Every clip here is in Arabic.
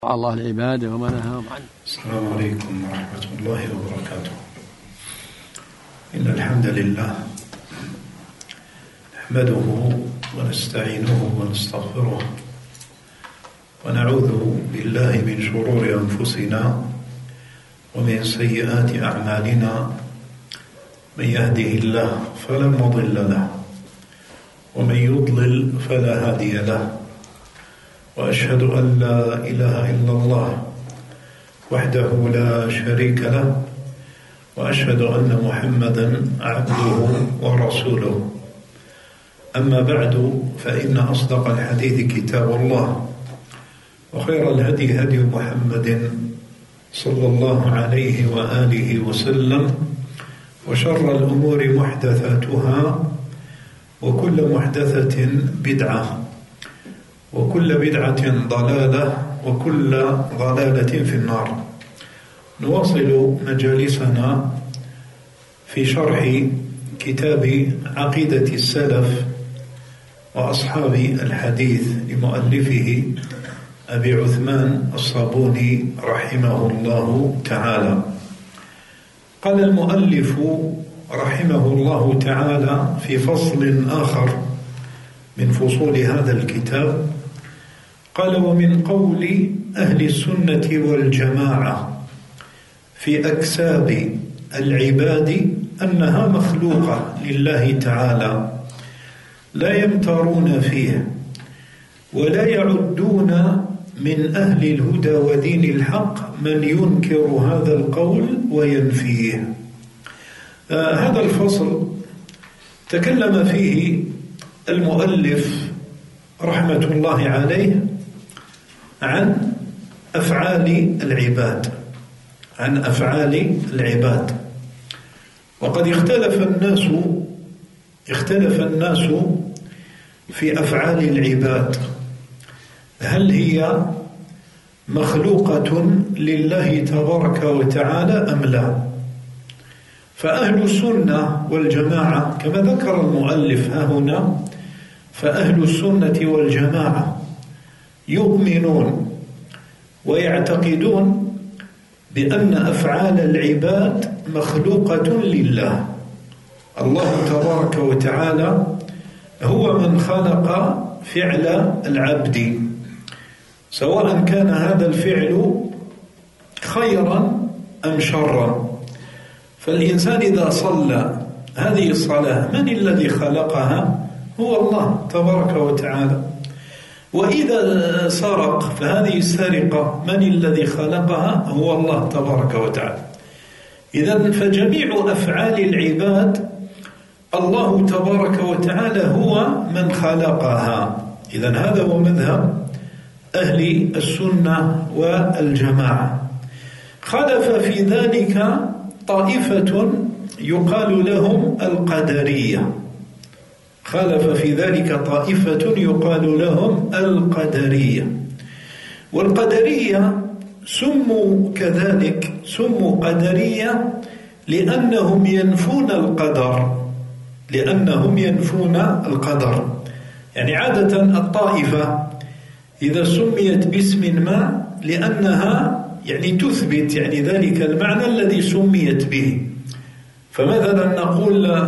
الله العبادة وما نهاهم عنه. السلام عليكم ورحمة الله وبركاته. إن الحمد لله نحمده ونستعينه ونستغفره ونعوذ بالله من شرور أنفسنا ومن سيئات أعمالنا. من يهده الله فلا مضل له ومن يضلل فلا هادي له، وأشهد أن لا إله إلا الله وحده لا شريك له، وأشهد أن محمدا عبده ورسوله. أما بعد، فإن أصدق الحديث كتاب الله، وخير الهدي هدي محمد صلى الله عليه وآله وسلم، وشر الأمور محدثاتها، وكل محدثة بدعة، وكل بدعة ضلالة، وكل ضلالة في النار. نواصل مجالسنا في شرح كتاب عقيدة السلف وأصحاب الحديث لمؤلفه أبي عثمان الصابوني رحمه الله تعالى. قال المؤلف رحمه الله تعالى في فصل آخر من فصول هذا الكتاب، قال: ومن قول أهل السنة والجماعة في أكساب العباد أنها مخلوقة لله تعالى، لا يمترون فيه ولا يعدون من أهل الهدى ودين الحق من ينكر هذا القول وينفيه. هذا الفصل تكلم فيه المؤلف رحمة الله عليه عن أفعال العباد، وقد اختلف الناس في أفعال العباد، هل هي مخلوقة لله تبارك وتعالى أم لا؟ فأهل السنة والجماعة كما ذكر المؤلف ها هنا، فأهل السنة والجماعة يؤمنون ويعتقدون بأن أفعال العباد مخلوقة لله. الله تبارك وتعالى هو من خلق فعل العبد، سواء كان هذا الفعل خيرا أم شرا. فالإنسان إذا صلى هذه الصلاة من الذي خلقها؟ هو الله تبارك وتعالى. وإذا سرق فهذه السرقة من الذي خلقها؟ هو الله تبارك وتعالى. إذن فجميع أفعال العباد الله تبارك وتعالى هو من خلقها. إذن هذا هو مذهب أهل السنة والجماعة. خلف في ذلك طائفة يقال لهم القدرية، والقدرية سموا كذلك، سموا قدرية لأنهم ينفون القدر. يعني عادة الطائفة إذا سميت باسم ما لأنها يعني تثبت يعني ذلك المعنى الذي سميت به. فمثلا نقول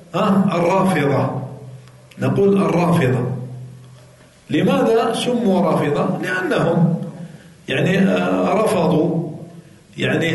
الرافضة. لماذا سموا رافضة؟ لأنهم يعني رفضوا يعني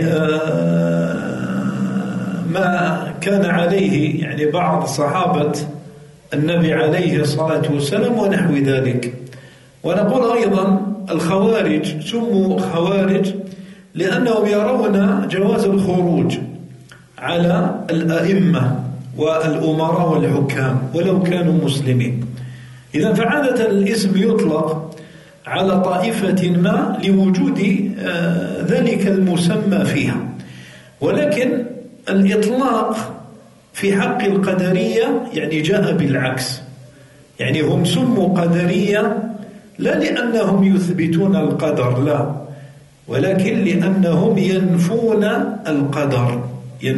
ما كان عليه يعني بعض صحابة النبي عليه الصلاة والسلام ونحو ذلك. ونقول أيضا الخوارج سموا خوارج لأنهم يرون جواز الخروج على الأئمة والأمراء والحكام ولو كانوا مسلمين. إذا فعادة الاسم يطلق على طائفة ما لوجود ذلك المسمى فيها، ولكن الإطلاق في حق القدرية يعني جاء بالعكس. يعني هم سموا قدرية لا لأنهم يثبتون القدر، لا، ولكن لأنهم ينفون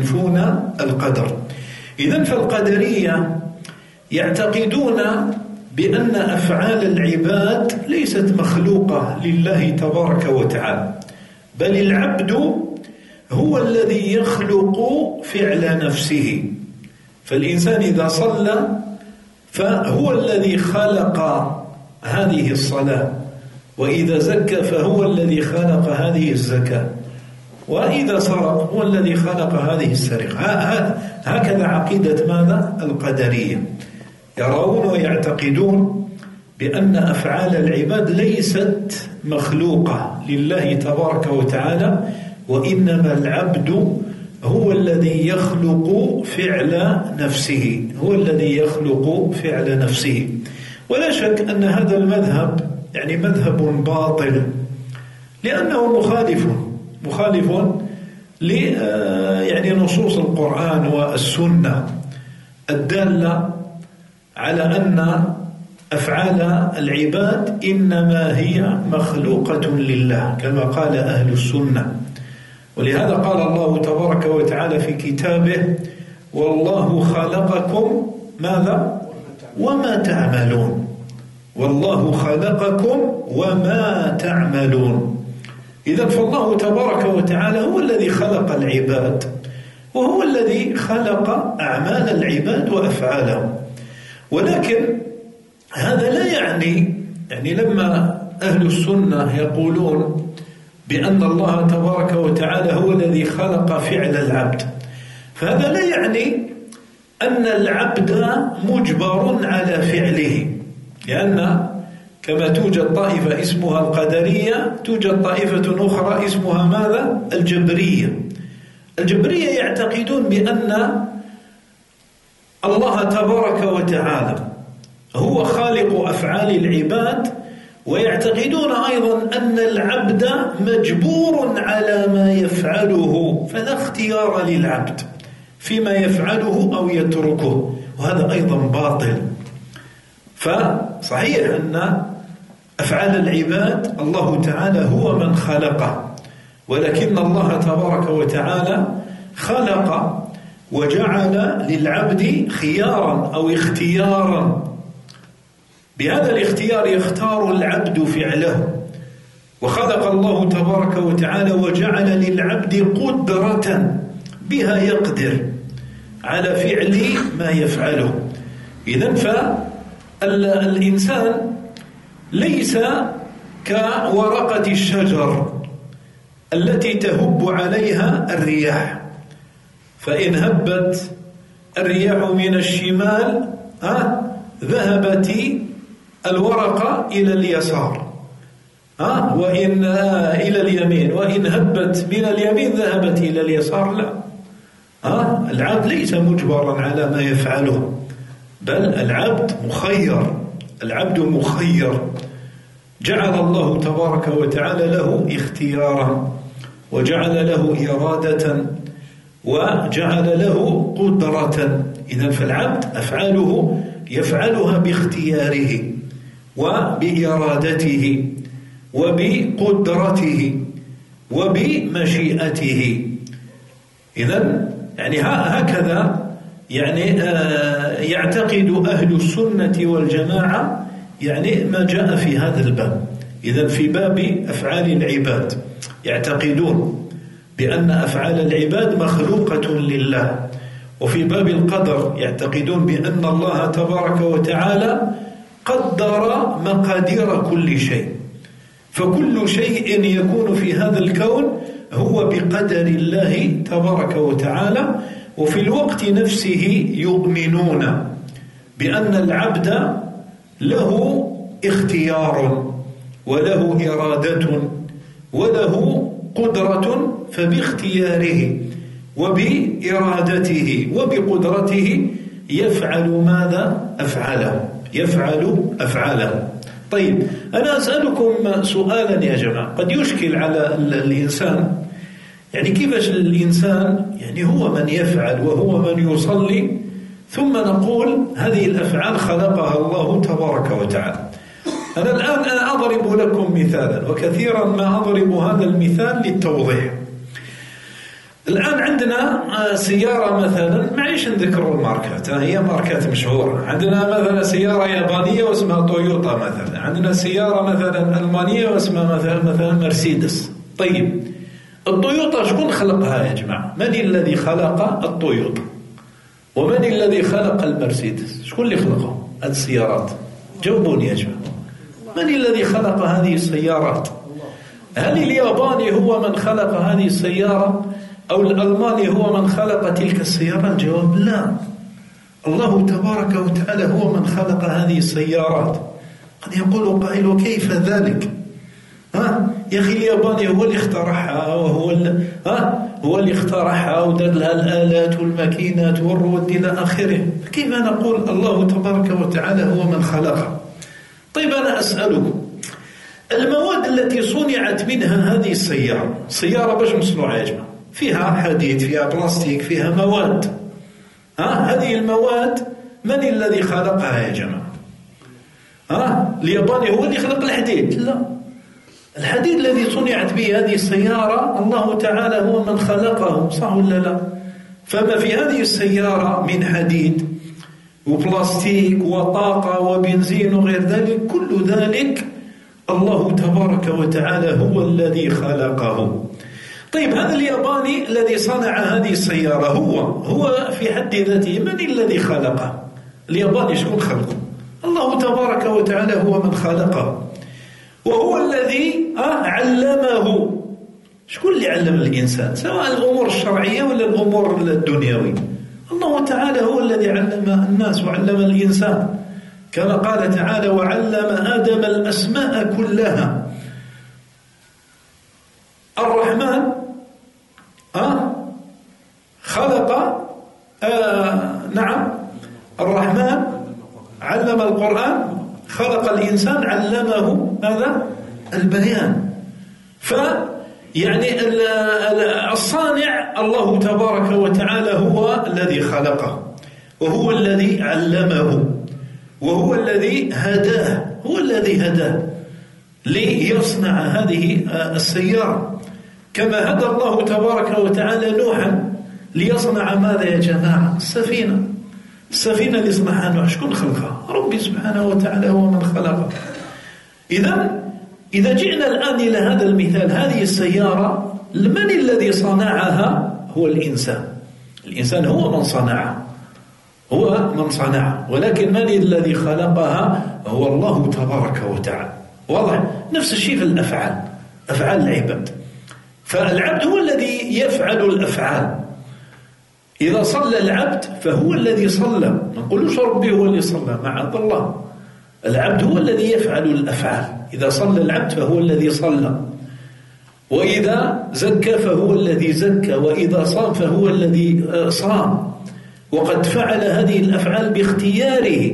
القدر. إذن فالقدرية يعتقدون بأن أفعال العباد ليست مخلوقة لله تبارك وتعالى، بل العبد هو الذي يخلق فعل نفسه. فالإنسان إذا صلى فهو الذي خلق هذه الصلاة، وإذا زكى فهو الذي خلق هذه الزكاة، وإذا سرق هو الذي خلق هذه السرقة. هكذا عقيدة ماذا؟ القدرية. يرون ويعتقدون بأن أفعال العباد ليست مخلوقة لله تبارك وتعالى، وإنما العبد هو الذي يخلق فعل نفسه، هو الذي يخلق فعل نفسه. ولا شك أن هذا المذهب يعني مذهب باطل، لأنه مخالف يعني نصوص القرآن والسنة الدالة على أن أفعال العباد إنما هي مخلوقة لله كما قال أهل السنة. ولهذا قال الله تبارك وتعالى في كتابه: والله خلقكم ماذا؟ وما تعملون. والله خلقكم وما تعملون. إذن فالله تبارك وتعالى هو الذي خلق العباد، وهو الذي خلق أعمال العباد وأفعالهم. ولكن هذا لا يعني لما أهل السنة يقولون بأن الله تبارك وتعالى هو الذي خلق فعل العبد، فهذا لا يعني أن العبد مجبر على فعله، لأن كما توجد طائفة اسمها القدرية توجد طائفة أخرى اسمها ماذا؟ الجبرية. الجبرية يعتقدون بأن الله تبارك وتعالى هو خالق أفعال العباد، ويعتقدون أيضا أن العبد مجبور على ما يفعله، فلا اختيار للعبد فيما يفعله أو يتركه، وهذا أيضا باطل. فصحيح أن أفعال العباد الله تعالى هو من خلقه، ولكن الله تبارك وتعالى خلق وجعل للعبد خيارا أو اختيارا، بهذا الاختيار يختار العبد فعله. وخلق الله تبارك وتعالى وجعل للعبد قدرة بها يقدر على فعل ما يفعله. إذن فالإنسان ليس كورقة الشجر التي تهب عليها الرياح، فإن هبت الرياح من الشمال ذهبت الورقة إلى اليسار، وإن إلى اليمين، وإن هبت من اليمين ذهبت إلى اليسار. لا، العبد ليس مجبرا على ما يفعله، بل العبد مخير. العبد مخير، جعل الله تبارك وتعالى له اختيارا، وجعل له إرادة، وجعل له قدرة. إذن فالعبد أفعاله يفعلها باختياره وبإرادته وبقدرته وبمشيئته. إذن هكذا يعتقد أهل السنة والجماعة ما جاء في هذا الباب. إذن في باب أفعال العباد يعتقدون بأن أفعال العباد مخلوقة لله، وفي باب القدر يعتقدون بأن الله تبارك وتعالى قدر مقادير كل شيء، فكل شيء يكون في هذا الكون هو بقدر الله تبارك وتعالى. وفي الوقت نفسه يؤمنون بأن العبد له اختيار وله إرادة وله قدرة، فباختياره وبإرادته وبقدرته يفعل ماذا؟ يفعل أفعاله. طيب، أنا أسألكم سؤالا يا جماعة قد يشكل على الإنسان، كيفاش الإنسان هو من يفعل وهو من يصلي، ثم نقول هذه الأفعال خلقها الله تبارك وتعالى. أنا الآن أضرب لكم مثالا، وكثيرا ما أضرب هذا المثال للتوضيح. الآن عندنا سيارة مثلا، معليش نذكر الماركات، هي ماركات مشهورة. عندنا مثلا سيارة يابانية واسمها تويوتا مثلا، عندنا سيارة مثلا ألمانية واسمها مثلا مرسيدس. طيب التويوتا شكون خلقها يا جماعة؟ من الذي خلق التويوتا؟ ومن الذي خلق المرسيدس؟ شكون اللي خلقهم هذه السيارات؟ جاوبوني يا جماعة، من الذي خلق هذه السيارات؟ هل الياباني هو من خلق هذه السيارة أو الألماني هو من خلق تلك السيارة؟ الجواب لا، الله تبارك وتعالى هو من خلق هذه السيارات. قد يقول قائل وكيف ذلك؟ يا أخي الياباني هو اللي اخترعها، هو اللي اخترعها ودار لها الآلات والماكينات والرواد إلى آخره، كيف نقول الله تبارك وتعالى هو من خلقها؟ طيب أنا أسألكم، المواد التي صنعت منها هذه السيارة باش مصنوعة يا جماعة؟ فيها حديد، فيها بلاستيك، فيها مواد. هذه المواد من الذي خلقها يا جماعة؟ الياباني هو اللي خلق الحديد؟ لا، الحديد الذي صنعت به هذه السيارة الله تعالى هو من خلقه، صح ولا لا؟ فما في هذه السيارة من حديد وبلاستيك وطاقة وبنزين وغير ذلك، كل ذلك الله تبارك وتعالى هو الذي خلقه. طيب هذا الياباني الذي صنع هذه السيارة هو في حد ذاته من الذي خلقه؟ الياباني شكون خلقه؟ الله تبارك وتعالى هو من خلقه، وهو الذي علمه. شكون اللي علم الإنسان سواء الأمور الشرعية ولا الأمور الدنيوية؟ الله تعالى هو الذي علم الناس وعلم الإنسان، كما قال تعالى وعلم آدم الأسماء كلها. الرحمن خلق نعم، الرحمن علم القرآن، خلق الإنسان، علمه هذا البيان. فيعني الصانع الله تبارك وتعالى هو الذي خلقه، وهو الذي علمه، وهو الذي هداه، هو الذي هداه ليصنع هذه السيارة، كما هدى الله تبارك وتعالى نوحا ليصنع ماذا يا جماعة؟ السفينة اللي صنعها نوح شكون خلقها؟ ربي سبحانه وتعالى هو من خلقها. إذا جئنا الآن إلى هذا المثال، هذه السيارة من الذي صنعها؟ هو الإنسان هو من صنعها، ولكن من الذي خلقها؟ هو الله تبارك وتعالى. واضح؟ نفس الشيء في الأفعال، أفعال العباد، فالعبد هو الذي يفعل الأفعال. إذا صلى العبد فهو الذي صلى، ما نقولوش ربي هو اللي صلى، معاذ الله، العبد هو الذي يفعل الأفعال. إذا صلى العبد فهو الذي صلى، وإذا زكى فهو الذي زكى، وإذا صام فهو الذي صام، وقد فعل هذه الأفعال باختياره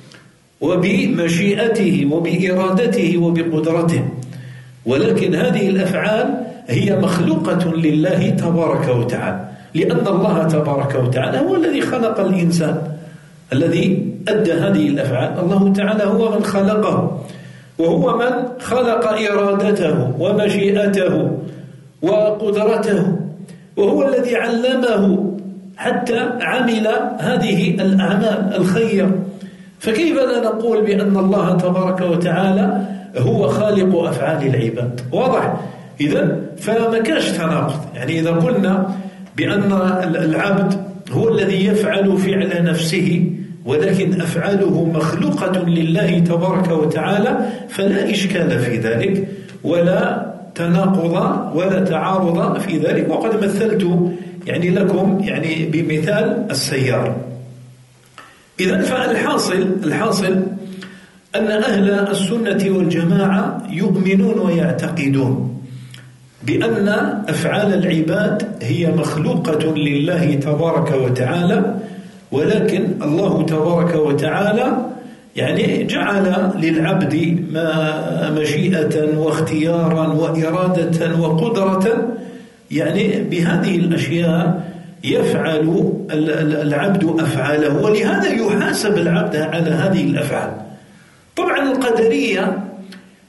وبمشيئته وبإرادته وبقدرته. ولكن هذه الأفعال هي مخلوقة لله تبارك وتعالى، لأن الله تبارك وتعالى هو الذي خلق الإنسان، الذي أدى هذه الأفعال. الله تعالى هو من خلقه، وهو من خلق إرادته ومشيئته وقدرته، وهو الذي علمه حتى عمل هذه الأعمال الخير. فكيف لا نقول بأن الله تبارك وتعالى هو خالق أفعال العباد؟ واضح؟ إذن فما كاش تناقض. يعني إذا قلنا بأن العبد هو الذي يفعل فعل نفسه، ولكن أفعاله مخلوقة لله تبارك وتعالى، فلا إشكال في ذلك، ولا تناقض ولا تعارض في ذلك. وقد مثلت يعني لكم يعني بمثال السيارة. إذن فالحاصل أن أهل السنة والجماعة يؤمنون ويعتقدون بأن أفعال العباد هي مخلوقة لله تبارك وتعالى، ولكن الله تبارك وتعالى يعني جعل للعبد مشيئة واختيارا وإرادة وقدرة، يعني بهذه الأشياء يفعل العبد أفعاله، ولهذا يحاسب العبد على هذه الأفعال. طبعا القدرية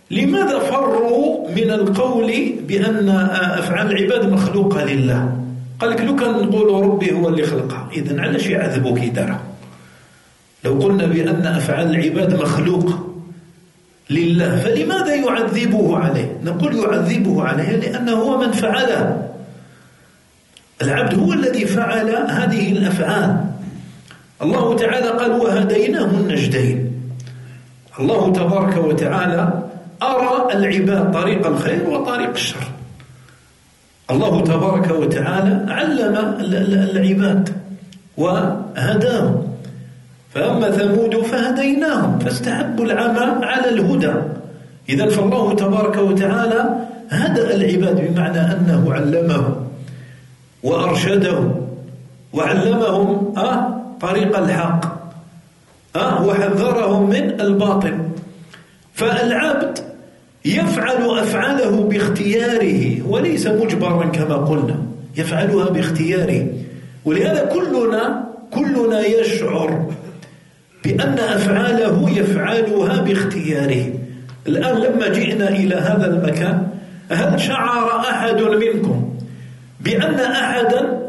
لماذا فروا من القول بأن أفعال العباد مخلوقة لله؟ قال لك لو كان نقول ربي هو اللي خلقها إذن علاش يعذبوا كي دارها؟ لو قلنا بأن أفعال العباد مخلوقة لله فلماذا يعذبه عليه؟ نقول يعذبه عليه لأنه هو من فعلها. العبد هو الذي فعل هذه الأفعال. الله تعالى قال وهديناه النجدين. الله تبارك وتعالى أرى العباد طريق الخير وطريق الشر. الله تبارك وتعالى علم العباد وهداهم. فأما ثمود فهديناهم فاستحبوا العمى على الهدى. إذن فالله تبارك وتعالى هدأ العباد بمعنى أنه علمهم وأرشدهم وعلمهم طريق الحق وحذرهم من الباطل. فالعبد يفعل أفعاله باختياره وليس مجبرا كما قلنا، يفعلها باختياره. ولهذا كلنا يشعر بأن أفعاله يفعلها باختياره. الآن لما جئنا إلى هذا المكان هل شعر أحد منكم بأن أحدا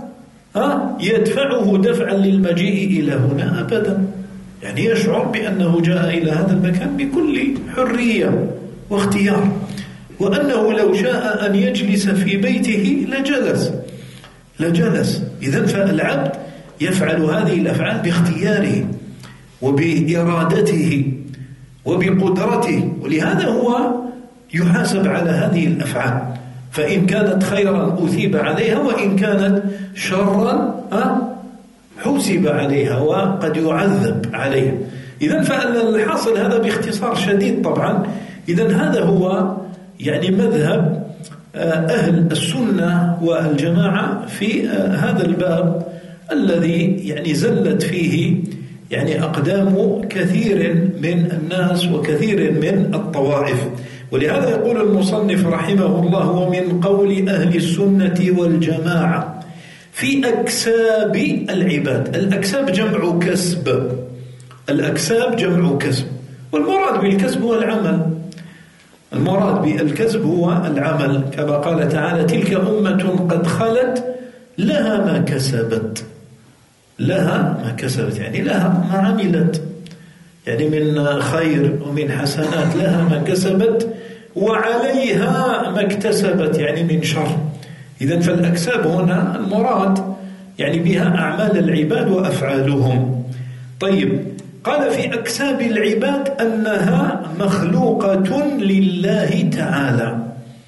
يدفعه دفعا للمجيء إلى هنا؟ أبدا. يعني يشعر بأنه جاء إلى هذا المكان بكل حرية واختيار، وأنه لو شاء أن يجلس في بيته لجلس. إذن فالعبد يفعل هذه الأفعال باختياره وبإرادته وبقدرته، ولهذا هو يحاسب على هذه الأفعال. فإن كانت خيرا أثيب عليها وإن كانت شرا حسب عليها وقد يعذب عليها. إذن فالحاصل هذا باختصار شديد طبعا. إذن هذا هو يعني مذهب أهل السنة والجماعة في هذا الباب الذي يعني زلت فيه يعني أقدام كثير من الناس وكثير من الطوائف. ولهذا يقول المصنف رحمه الله ومن قول أهل السنة والجماعة في أكساب العباد. الأكساب جمع كسب، الأكساب جمع كسب، والمراد بالكسب هو العمل. المراد بالكسب هو العمل، كما قال تعالى تلك أمة قد خلت لها ما كسبت. لها ما كسبت يعني لها ما عملت، يعني من خير ومن حسنات، لها ما كسبت وعليها ما اكتسبت يعني من شر. إذن فالأكساب هنا المراد يعني بها أعمال العباد وأفعالهم. طيب، قال في أكساب العباد أنها مخلوقة لله تعالى.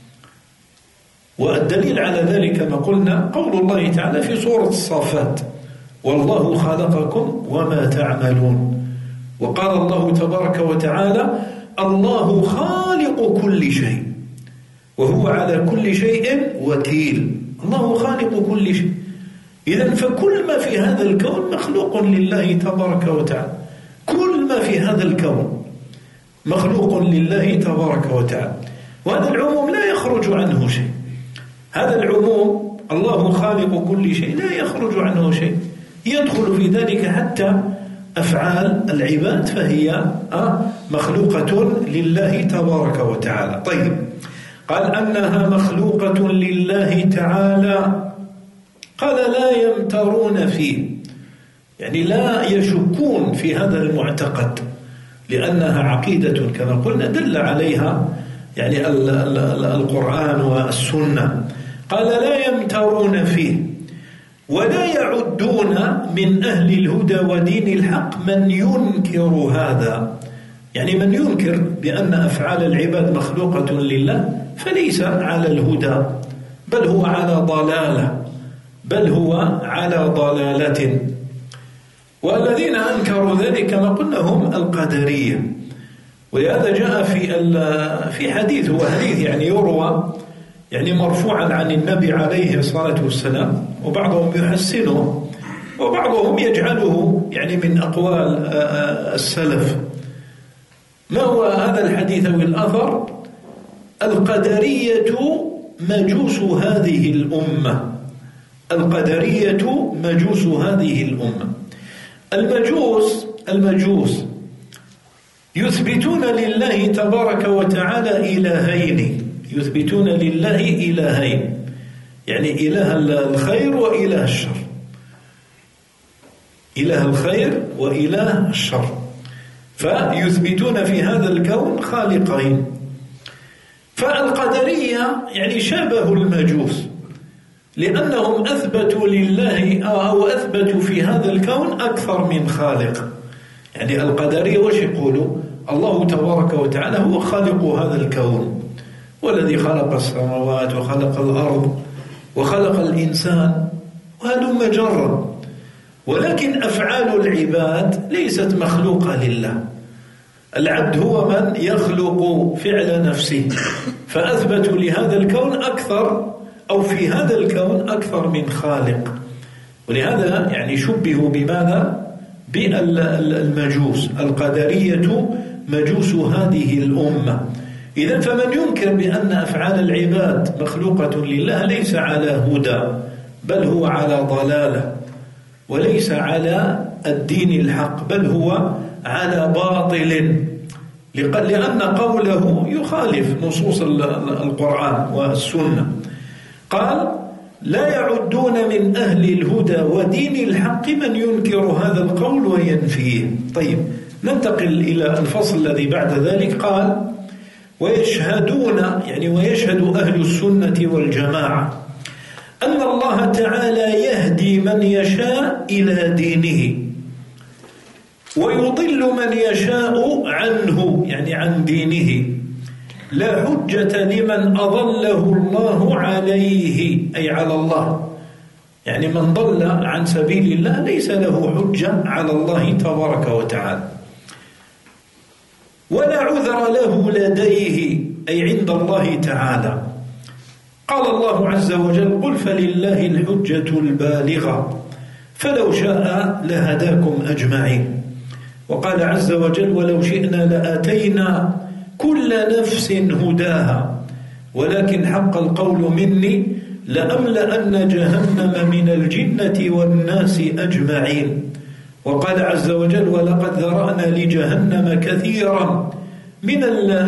والدليل على ذلك ما قلنا قول الله تعالى في سورة الصافات والله خلقكم وما تعملون. وقال الله تبارك وتعالى الله خالق كل شيء وهو على كل شيء وكيل. الله خالق كل شيء. إذن فكل ما في هذا الكون مخلوق لله تبارك وتعالى. كل ما في هذا الكون مخلوق لله تبارك وتعالى، وهذا العموم لا يخرج عنه شيء. هذا العموم الله خالق كل شيء لا يخرج عنه شيء، يدخل في ذلك حتى أفعال العباد فهي مخلوقة لله تبارك وتعالى. طيب، قال أنها مخلوقة لله تعالى، قال لا يمترون فيه، يعني لا يشكون في هذا المعتقد، لأنها عقيدة كما قلنا دل عليها يعني القرآن والسنة. قال لا يمترون فيه ولا يعدون من أهل الهدى ودين الحق من ينكر هذا. يعني من ينكر بأن أفعال العباد مخلوقة لله فليس على الهدى، بل هو على ضلالة. والذين أنكروا ذلك ما قلنا هم القدرية. ولهذا جاء في حديث، هو حديث يعني يروى يعني مرفوعا عن النبي عليه الصلاة والسلام، وبعضهم يحسنه وبعضهم يجعله يعني من أقوال السلف. ما هو هذا الحديث أو الأثر؟ القدرية مجوس هذه الأمة. القدرية مجوس هذه الأمة. المجوس يثبتون لله تبارك وتعالى إلهين، يثبتون لله إلهين، يعني إله الخير وإله الشر، إله الخير وإله الشر، فيثبتون في هذا الكون خالقين. فالقدرية يعني شابهوا المجوس، لأنهم أثبتوا لله أو أثبتوا في هذا الكون أكثر من خالق. يعني القدرية وش يقولوا؟ الله تبارك وتعالى هو خالق هذا الكون، والذي خلق السماوات وخلق الأرض وخلق الإنسان وهلم جرا، ولكن أفعال العباد ليست مخلوقة لله. العبد هو من يخلق فعل نفسه، فأثبتوا لهذا الكون أكثر، أو في هذا الكون أكثر من خالق. ولهذا يعني شبهوا بماذا؟ بالمجوس. القدرية مجوس هذه الأمة. إذن فمن ينكر بأن أفعال العباد مخلوقة لله ليس على هدى، بل هو على ضلالة، وليس على الدين الحق، بل هو على باطل، لأن قوله يخالف نصوص القرآن والسنة. قال: لا يعدون من أهل الهدى ودين الحق من ينكر هذا القول وينفيه. طيب، ننتقل إلى الفصل الذي بعد ذلك. قال: ويشهدون، يعني ويشهد أهل السنة والجماعة أن الله تعالى يهدي من يشاء إلى دينه ويضل من يشاء عنه، يعني عن دينه، لا حجة لمن أضله الله عليه، أي على الله. يعني من ضل عن سبيل الله ليس له حجة على الله تبارك وتعالى، ولا عذر له لديه، أي عند الله تعالى. قال الله عز وجل: قل فلله الحجة البالغة فلو شاء لهداكم أجمعين. وقال عز وجل: ولو شئنا لآتينا كل نفس هداها ولكن حق القول مني لأملأن جهنم من الجنة والناس أجمعين. وقال عز وجل: ولقد ذرأنا لجهنم كثيرا من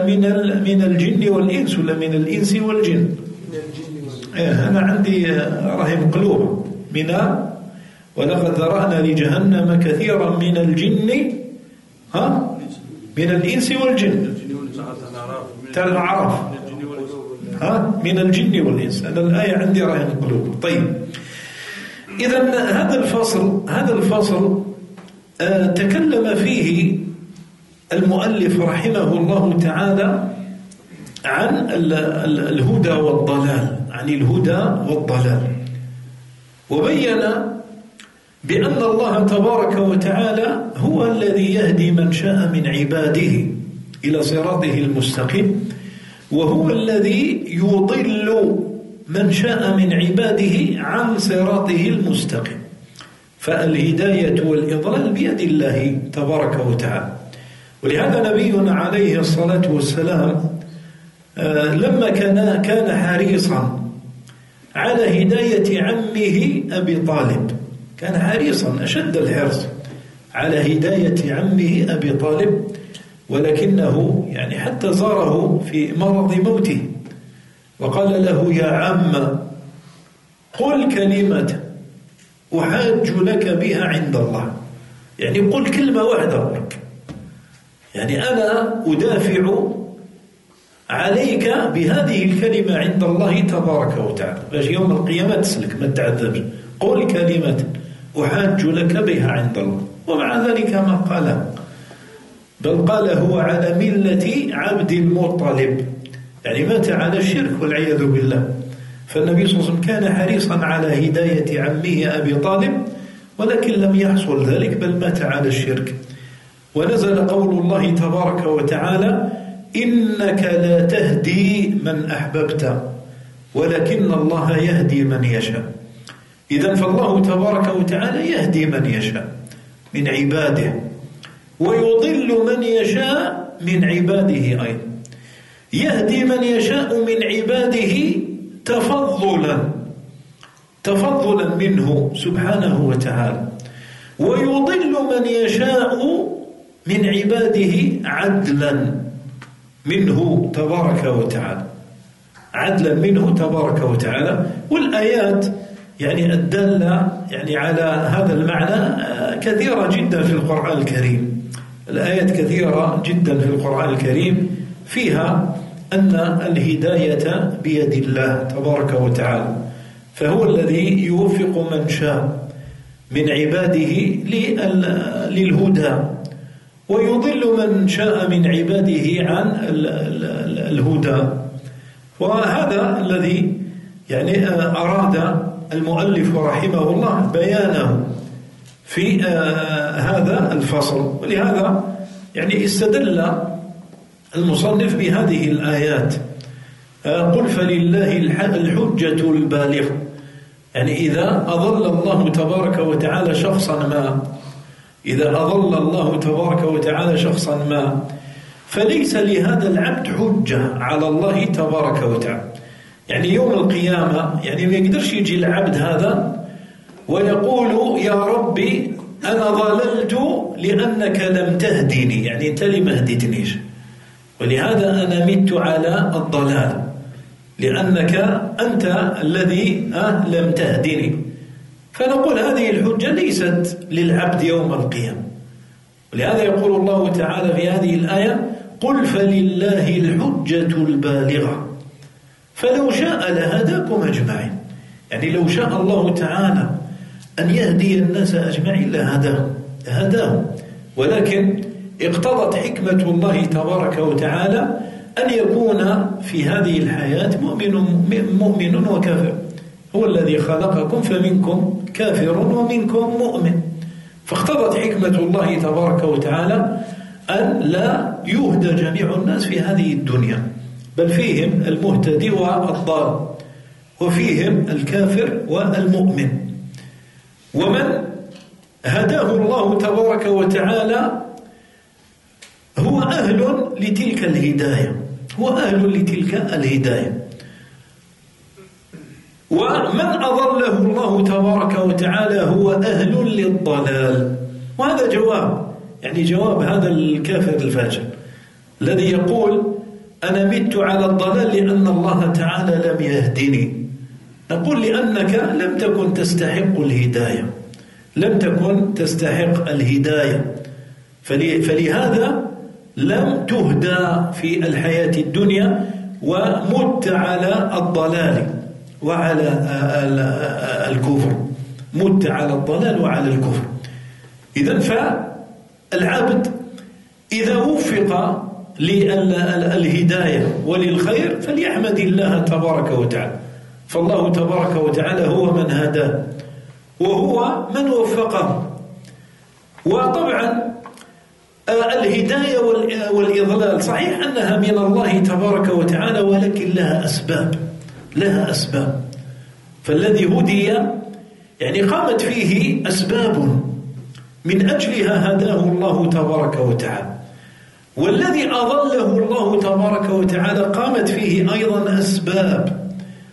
الجن والإنس، ولا من الإنس والجن؟ أنا عندي راهي مقلوبة ولقد ذرأنا لجهنم كثيرا من الجن من الإنس والجن، الأعراف من الجن والإنس. أنا الآية عندي راهي مقلوبة. طيب، إذن هذا الفصل تكلم فيه المؤلف رحمه الله تعالى عن الهدى والضلال، عن الهدى والضلال، وبين بأن الله تبارك وتعالى هو الذي يهدي من شاء من عباده إلى صراطه المستقيم، وهو الذي يضل من شاء من عباده عن صراطه المستقيم. فالهداية والإضلال بيد الله تبارك وتعالى. ولهذا نبينا عليه الصلاة والسلام لما كان حريصا على هداية عمه أبي طالب، كان حريصا أشد الحرص على هداية عمه أبي طالب، ولكنه يعني حتى زاره في مرض موته وقال له: يا عم، قل كلمة أحاج لك بها عند الله، يعني قل كلمة واحدة لك، يعني أنا أدافع عليك بهذه الكلمة عند الله تبارك وتعالى، باش يوم القيامة تسلك ما تعذبش. قل كلمة أحاج لك بها عند الله. ومع ذلك ما قال، بل قال: هو على ملة عبد المطلب، يعني مات على الشرك والعياذ بالله. فالنبي صلى الله عليه وسلم كان حريصا على هداية عمه أبي طالب، ولكن لم يحصل ذلك، بل مات على الشرك. ونزل قول الله تبارك وتعالى: إنك لا تهدي من أحببت ولكن الله يهدي من يشاء. إذن فالله تبارك وتعالى يهدي من يشاء من عباده، ويضل من يشاء من عباده أيضا. يهدي من يشاء من عباده تفضلا منه سبحانه وتعالى، ويضل من يشاء من عباده عدلا منه تبارك وتعالى. عدلا منه تبارك وتعالى. والآيات يعني الدالة يعني على هذا المعنى كثيرة جدا في القرآن الكريم. الآيات كثيرة جدا في القرآن الكريم فيها أن الهداية بيد الله تبارك وتعالى، فهو الذي يوفق من شاء من عباده للهدى، ويضل من شاء من عباده عن الهدى. وهذا الذي يعني أراد المؤلف رحمه الله بيانه في هذا الفصل. ولهذا يعني استدل المصنف بهذه الآيات: قل فلله الحجة البالغة. يعني إذا أضل الله تبارك وتعالى شخصا ما، إذا أضل الله تبارك وتعالى شخصا ما، فليس لهذا العبد حجة على الله تبارك وتعالى. يعني يوم القيامة يعني ما يقدرش يجي العبد هذا ويقول يا ربي أنا ضللت لأنك لم تهدني، يعني أنت لما هديتنيش، ولهذا أنا مت على الضلال لأنك أنت الذي لم تهدني. فنقول هذه الحجة ليست للعبد يوم القيامة. ولهذا يقول الله تعالى في هذه الآية: قل فلله الحجة البالغة فلو شاء لهداكم أجمعين. يعني لو شاء الله تعالى أن يهدي الناس أجمعين لهداهم، ولكن اقتضت حكمة الله تبارك وتعالى أن يكون في هذه الحياة مؤمن وكافر. هو الذي خلقكم فمنكم كافر ومنكم مؤمن، فاقتضت حكمة الله تبارك وتعالى أن لا يهدى جميع الناس في هذه الدنيا، بل فيهم المهتدي والضال، وفيهم الكافر والمؤمن. ومن هداه الله تبارك وتعالى هو أهل لتلك الهداية، هو أهل لتلك الهداية. ومن أضله الله تبارك وتعالى هو أهل للضلال. وهذا جواب، يعني جواب هذا الكافر الفاجر الذي يقول أنا مت على الضلال لأن الله تعالى لم يهدني. نقول لأنك لم تكن تستحق الهداية، لم تكن تستحق الهداية، فلهذا لم تهدى في الحياة الدنيا ومت على الضلال وعلى الكفر، مت على الضلال وعلى الكفر. إذن فالعبد إذا وفق للهداية وللخير فليحمد الله تبارك وتعالى، فالله تبارك وتعالى هو من هداه وهو من وفقه. وطبعا الهداية والإضلال صحيح أنها من الله تبارك وتعالى، ولكن لها أسباب، لها أسباب. فالذي هدي يعني قامت فيه أسباب من أجلها هداه الله تبارك وتعالى، والذي أضله الله تبارك وتعالى قامت فيه أيضا أسباب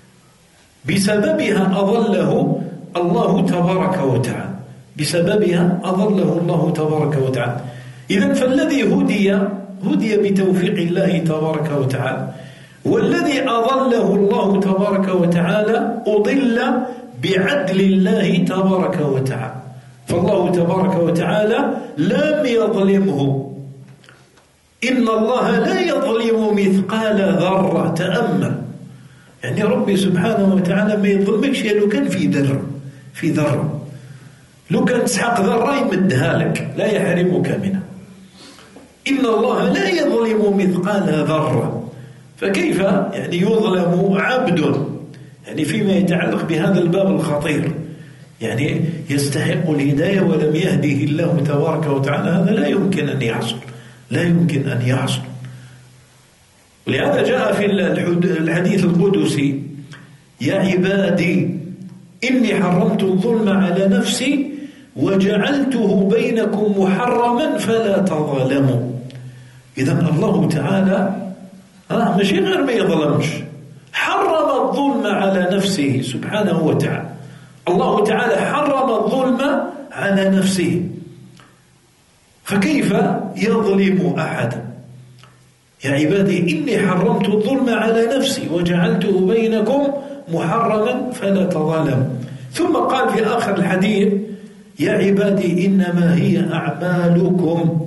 بسببها أضله الله تبارك وتعالى، بسببها أضله الله تبارك وتعالى. إذن فالذي هدي بتوفيق الله تبارك وتعالى، والذي أضله الله تبارك وتعالى أضل بعدل الله تبارك وتعالى. فالله تبارك وتعالى لم يظلمه، إن الله لا يظلم مثقال ذرة. تأمل، يعني ربي سبحانه وتعالى ما يظلمكش لو كان في ذرة، لو كان تسحق ذرة يمدها لك لا يحرمك منها. إن الله لا يظلم مثقال ذرة، فكيف يعني يظلم عبد يعني فيما يتعلق بهذا الباب الخطير، يعني يستحق الهداية ولم يهده الله تبارك وتعالى؟ هذا لا يمكن أن يحصل، لا يمكن أن يحصل. ولهذا جاء في الحديث القدسي: يا عبادي إني حرمت الظلم على نفسي وجعلته بينكم محرما فلا تظلموا. إذن الله تعالى ماشي غير ما يظلمش، حرم الظلم على نفسه سبحانه وتعالى. الله تعالى حرم الظلم على نفسه، فكيف يظلم أحدا؟ يا عبادي إني حرمت الظلم على نفسي وجعلته بينكم محرما فلا تظالموا. ثم قال في آخر الحديث يا عبادي إنما هي أعمالكم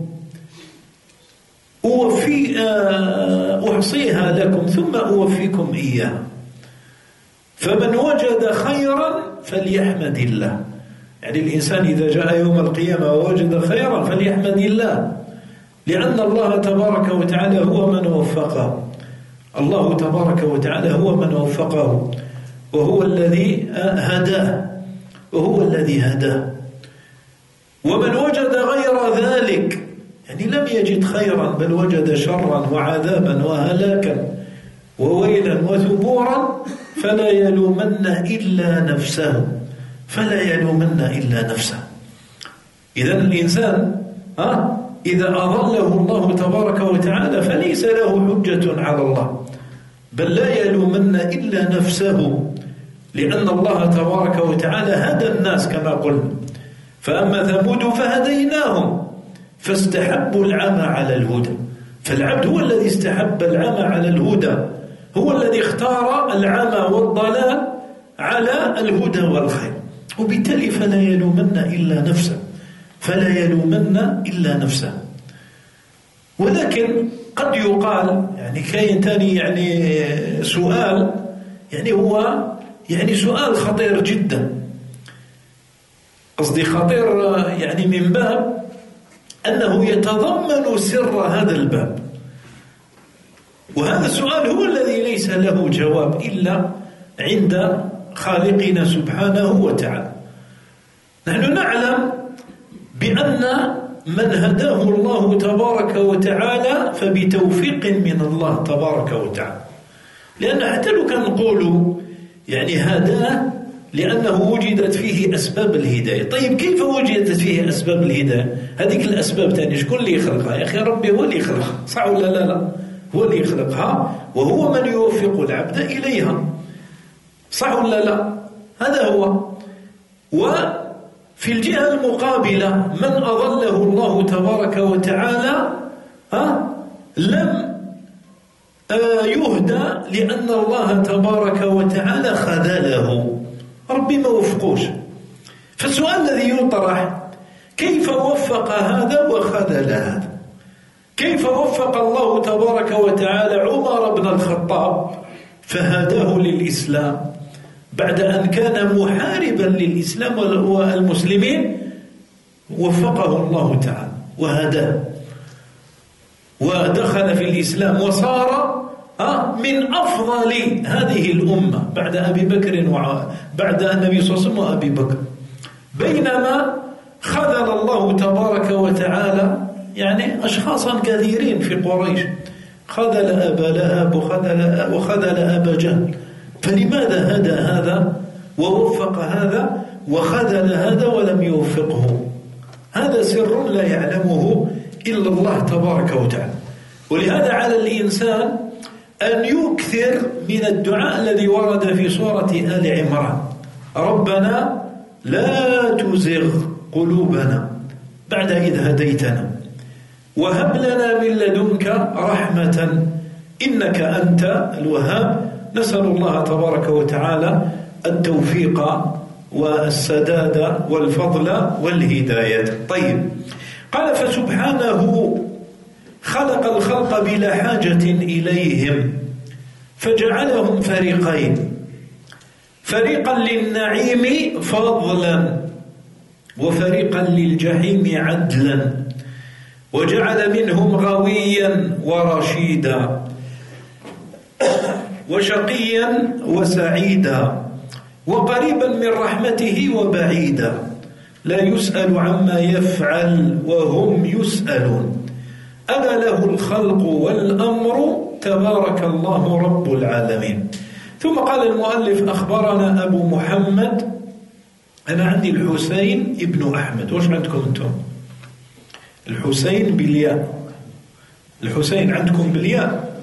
أحصيها لكم ثم أوفيكم إياها فمن وجد خيرا فليحمد الله. يعني الإنسان إذا جاء يوم القيامة ووجد خيرا فليحمد الله، لأن الله تبارك وتعالى هو من وفقه. الله تبارك وتعالى هو من وفقه وهو الذي هداه ومن وجد غير ذلك يعني لم يجد خيرا بل وجد شرا وعذابا وهلاكا وويلا وثبورا فلا يلومن إلا نفسه. إذن الإنسان إذا أضله الله تبارك وتعالى فليس له حجة على الله، بل لا يلومن إلا نفسه، لأن الله تبارك وتعالى هدى الناس كما قلنا. فأما ثمود فهديناهم فاستحبوا العمى على الهدى. فالعبد هو الذي استحب العمى على الهدى، هو الذي اختار العمى والضلال على الهدى والخير، وبالتالي فلا يلومن إلا نفسه. ولكن قد يقال يعني كاين تاني يعني سؤال يعني هو يعني سؤال خطير جدا، قصدي خطير يعني من باب أنه يتضمن سر هذا الباب، وهذا السؤال هو الذي ليس له جواب إلا عند خالقنا سبحانه وتعالى. نحن نعلم بأن من هداه الله تبارك وتعالى فبتوفيق من الله تبارك وتعالى، لأن حتى لو كان نقولوا يعني هداه لأنه وجدت فيه أسباب الهداية. طيب كيف وجدت فيه أسباب الهداية؟ هذيك الأسباب تاني شكون اللي يخلقها؟ يا أخي ربي هو اللي يخلقها، صح ولا لا؟ هو اللي يخلقها وهو من يوفق العبد إليها، صح ولا لا؟ هذا هو. وفي الجهة المقابلة من أضله الله تبارك وتعالى لم يهدى لأن الله تبارك وتعالى خذله، ربي ما وفقوش. فالسؤال الذي يطرح كيف وفق هذا وخذل هذا؟ كيف وفق الله تبارك وتعالى عمر بن الخطاب فهداه للإسلام بعد أن كان محاربا للإسلام والمسلمين؟ وفقه الله تعالى وهداه ودخل في الإسلام وصار من أفضل هذه الأمة بعد أبي بكر بعد النبي صلى الله عليه وسلم وأبي بكر. بينما خذل الله تبارك وتعالى يعني أشخاصا كثيرين في قريش، خذل أبا لهب وخذل أبا جهل. فلماذا هدى هذا ووفق هذا وخذل هذا ولم يوفقه؟ هذا سر لا يعلمه إلا الله تبارك وتعالى. ولهذا على الإنسان أن يكثر من الدعاء الذي ورد في سورة آل عمران: ربنا لا تزغ قلوبنا بعد إذ هديتنا وهب لنا من لدنك رحمة إنك أنت الوهاب. نسأل الله تبارك وتعالى التوفيق والسداد والفضل والهداية. طيب، قال فسبحانه خلق الخلق بلا حاجة إليهم فجعلهم فريقين: فريقا للنعيم فضلا وفريقا للجحيم عدلا، وجعل منهم غويا ورشيدا وشقيا وسعيدا وقريبا من رحمته وبعيدا، لا يسأل عما يفعل وهم يسألون، ألا له الخلق والأمر تبارك الله رب العالمين. ثم قال المؤلف: أخبرنا أبو محمد. أنا عندي الحسين ابن أحمد، وش عندكم أنتم؟ الحسين بالياء. الحسين عندكم بالياء؟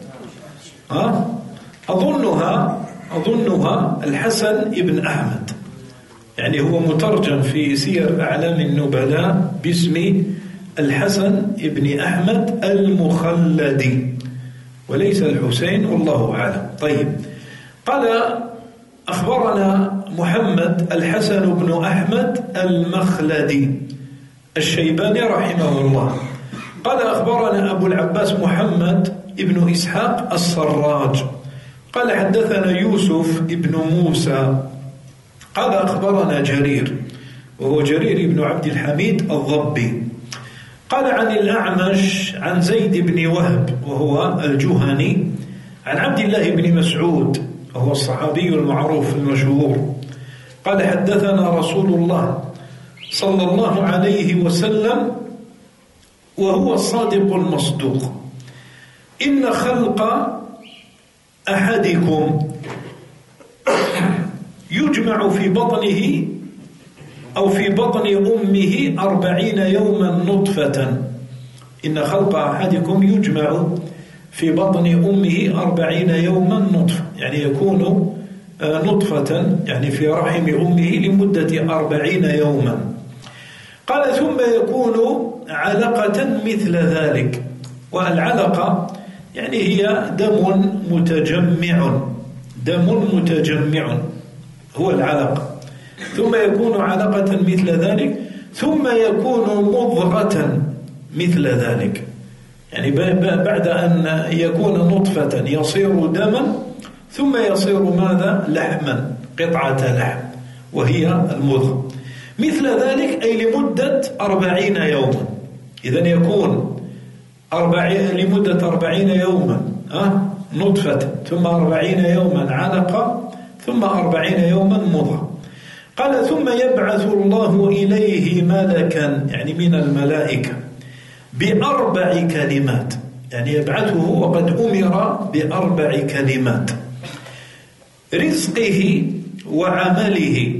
أظنها الحسن ابن أحمد، يعني هو مترجم في سير أعلام النبلاء باسم الحسن ابن أحمد المخلدي. وليس الحسين، والله أعلم. طيب، قال أخبرنا محمد الحسن بن أحمد المخلدي الشيباني رحمه الله قال أخبرنا أبو العباس محمد ابن إسحاق السراج قال حدثنا يوسف ابن موسى قال أخبرنا جرير وهو جرير بن عبد الحميد الضبي قال عن الأعمش عن زيد بن وهب وهو الجهني عن عبد الله بن مسعود وهو الصحابي المعروف المشهور قال حدثنا رسول الله صلى الله عليه وسلم وهو الصادق المصدوق: إن خلق أحدكم يجمع في بطنه أو في بطن أمه 40 يوما نطفة. إن خلق أحدكم يجمع في بطن أمه 40 يوما نطفة، يعني يكون نطفة يعني في رحم أمه لمدة 40 يوما. قال ثم يكون علقة مثل ذلك، والعلقة يعني هي دم متجمع هو العلقة. ثم يكون علقة مثل ذلك، ثم يكون مضغة مثل ذلك، يعني بعد أن يكون نطفة يصير دما ثم يصير ماذا؟ لحما، قطعة لحم، وهي المضغة مثل ذلك، أي لمدة 40 يوما. إذن يكون لمدة 40 يوما نطفة، ثم 40 يوما علقة، ثم 40 يوما مضغة. قال ثم يبعث الله إليه ملكا، يعني من الملائكة، ب4 كلمات، يعني يبعثه وقد أمر ب4 كلمات: رزقه وعمله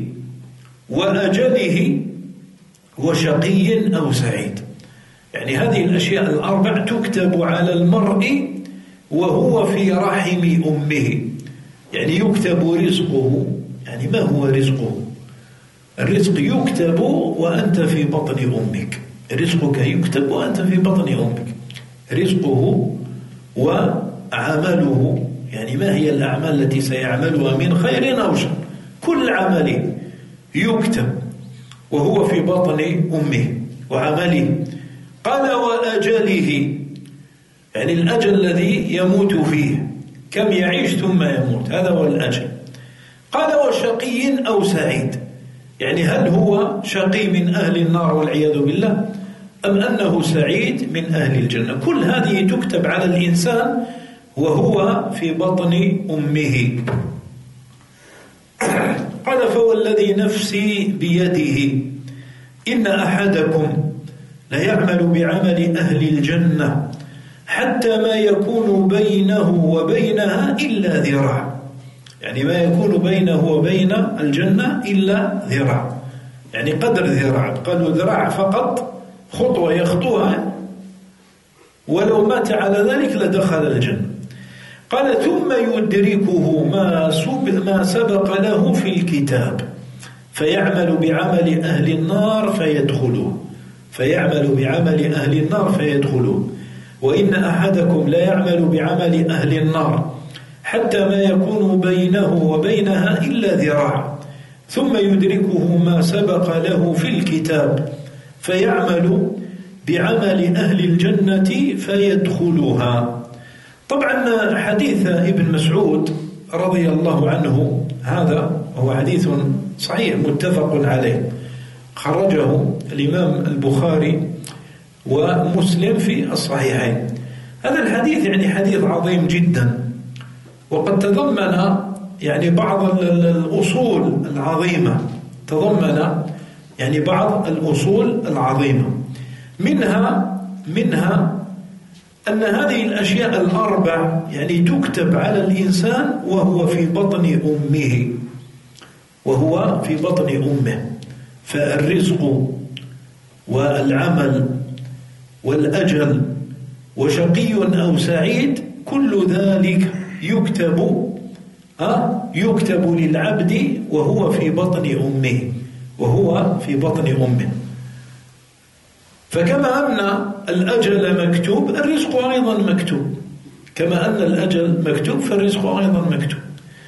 وأجله وشقي أو سعيد. يعني هذه الأشياء 4 تكتب على المرء وهو في رحم أمه، يعني يكتب رزقه. يعني ما هو رزقه؟ الرزق يكتب وأنت في بطن أمك، رزقك يكتب وأنت في بطن أمك. رزقه وعمله، يعني ما هي الأعمال التي سيعملها من خير أو شر، كل عمله يكتب وهو في بطن أمه وعمله. قال وأجله، يعني الأجل الذي يموت فيه، كم يعيش ثم يموت، هذا هو الأجل. قال وشقي أو سعيد، يعني هل هو شقي من أهل النار والعياذ بالله، أم أنه سعيد من أهل الجنة. كل هذه تكتب على الإنسان وهو في بطن أمه. قال فوالذي نفسي بيده إن أحدكم ليعمل بعمل أهل الجنة حتى ما يكون بينه وبينها إلا ذراع، يعني ما يكون بينه وبين الجنة إلا ذراع، يعني قدر ذراع. قالوا ذراع فقط، خطوة يخطوها، ولو مات على ذلك لدخل الجنة. قال ثم يدركه ما سبق له في الكتاب فيعمل بعمل أهل النار فيدخلون. وإن أحدكم لا يعمل بعمل أهل النار حتى ما يكون بينه وبينها إلا ذراع، ثم يدركه ما سبق له في الكتاب فيعمل بعمل أهل الجنة فيدخلها. طبعا حديث ابن مسعود رضي الله عنه هذا هو حديث صحيح متفق عليه، خرجه الإمام البخاري ومسلم في الصحيحين. هذا الحديث يعني حديث عظيم جدا، وقد تضمن يعني بعض الأصول العظيمة، منها أن هذه الأشياء 4 يعني تكتب على الإنسان وهو في بطن أمه، فالرزق والعمل والأجل وشقي أو سعيد كل ذلك يكتب للعبد وهو في بطن أمه. فكما أن الأجل مكتوب، الرزق أيضا مكتوب، كما أن الأجل مكتوب فالرزق أيضا مكتوب.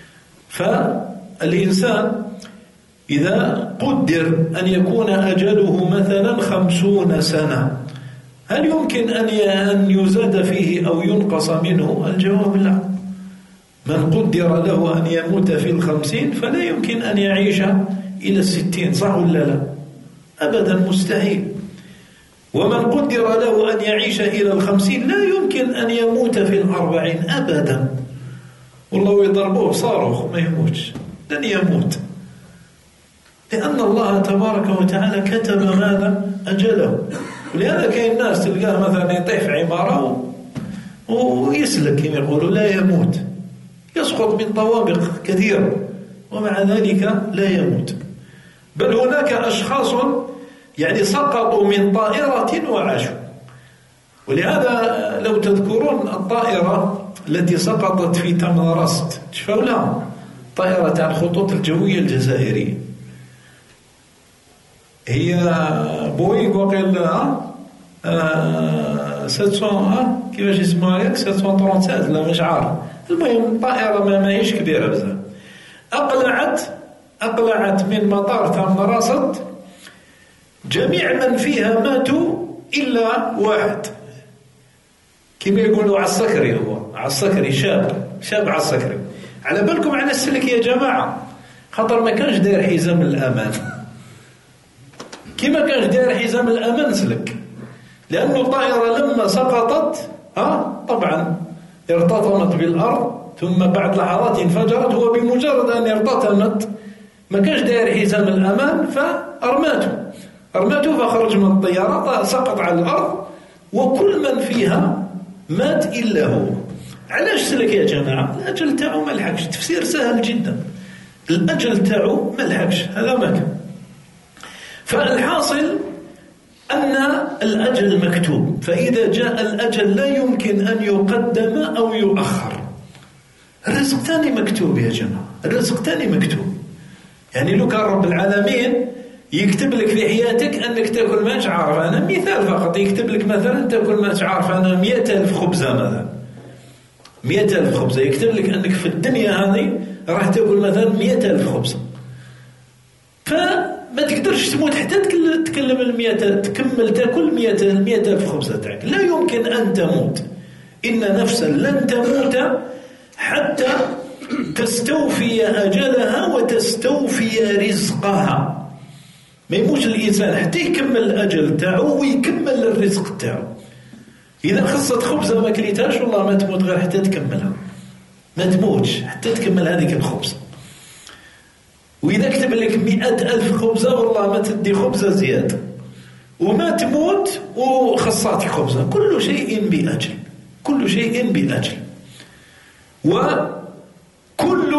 فالإنسان إذا قدر أن يكون أجله مثلا 50 سنة، هل يمكن أن يزاد فيه أو ينقص منه؟ الجواب لا. من قدر له أن يموت في 50 فلا يمكن أن يعيش إلى 60، صح ولا لا؟ أبدا مستحيل. ومن قدر له أن يعيش إلى 50 لا يمكن أن يموت في 40 أبدا. والله يضربوه صاروخ ما يموتش، لن يموت، لأن الله تبارك وتعالى كتب ماذا؟ أجله. ولهذا كاين ناس تلقاه مثلا يطيح في عمارة ويسلك كما يقولوا، لا يموت، يسقط من طوابق كثيرة ومع ذلك لا يموت. بل هناك أشخاص يعني سقطوا من طائرة وعاشوا. ولهذا لو تذكرون الطائرة التي سقطت في تمنرست، تشفوا لها طائرة تاع الخطوط الجوية الجزائرية، هي بوينغ وقيل 700 كيفاش اسمها هيك 737 لا مش عارف. المهم طائرة ما هيش كبيرة بزاف. أقلعت من مطار تمنرست، جميع من فيها ماتوا إلا واحد، كما يقولوا عالسكري، هو عالسكري شاب عالسكري. على بالكم على السلك يا جماعة، خاطر ما كانش داير حزام الأمان. كما كانش داير حزام الأمان سلك، لأنه الطائرة لما سقطت طبعا ارتطمت بالأرض، ثم بعد لحظات انفجرت. هو بمجرد أن ارتطمت ما كانش داير حزام الأمان أرماته فخرج من الطيارة، سقط على الأرض وكل من فيها مات إلا هو. علاش سلك يا جماعة؟ الأجل تاعو ما لحقش. تفسير سهل جدا، الأجل تاعو ما لحقش، هذا ما كان. فالحاصل أن الأجل مكتوب، فإذا جاء الأجل لا يمكن أن يقدم أو يؤخر. الرزق ثاني مكتوب يا جماعة، الرزق ثاني مكتوب. يعني لو كان رب العالمين يكتب لك في حياتك أنك تأكل ما تعرف، أنا مثال فقط، يكتب لك مثلا تأكل ما تعرف أنا 100,000 خبزة مثلا، 100,000 خبزة، يكتب لك أنك في الدنيا هذه راح تأكل مثلا 100,000 خبزة، فما تقدرش تموت حتى تكمل تأكل 100,000 خبزة تاعك. لا يمكن أن تموت، إن نفسا لن تموت حتى تستوفي أجلها وتستوفي رزقها. ما يموتش الإنسان حتى يكمل الأجل تاعو ويكمل الرزق تاعو. إذا خصت خبزة ما كليتهاش والله ما تموت غير حتى تكملها، ما تموتش حتى تكمل هذيك الخبزة. وإذا كتب لك 100,000 خبزة والله ما تدي خبزة زيادة وما تموت وخصاتك خبزة. كل شيء بأجل، كل شيء بأجل. وكل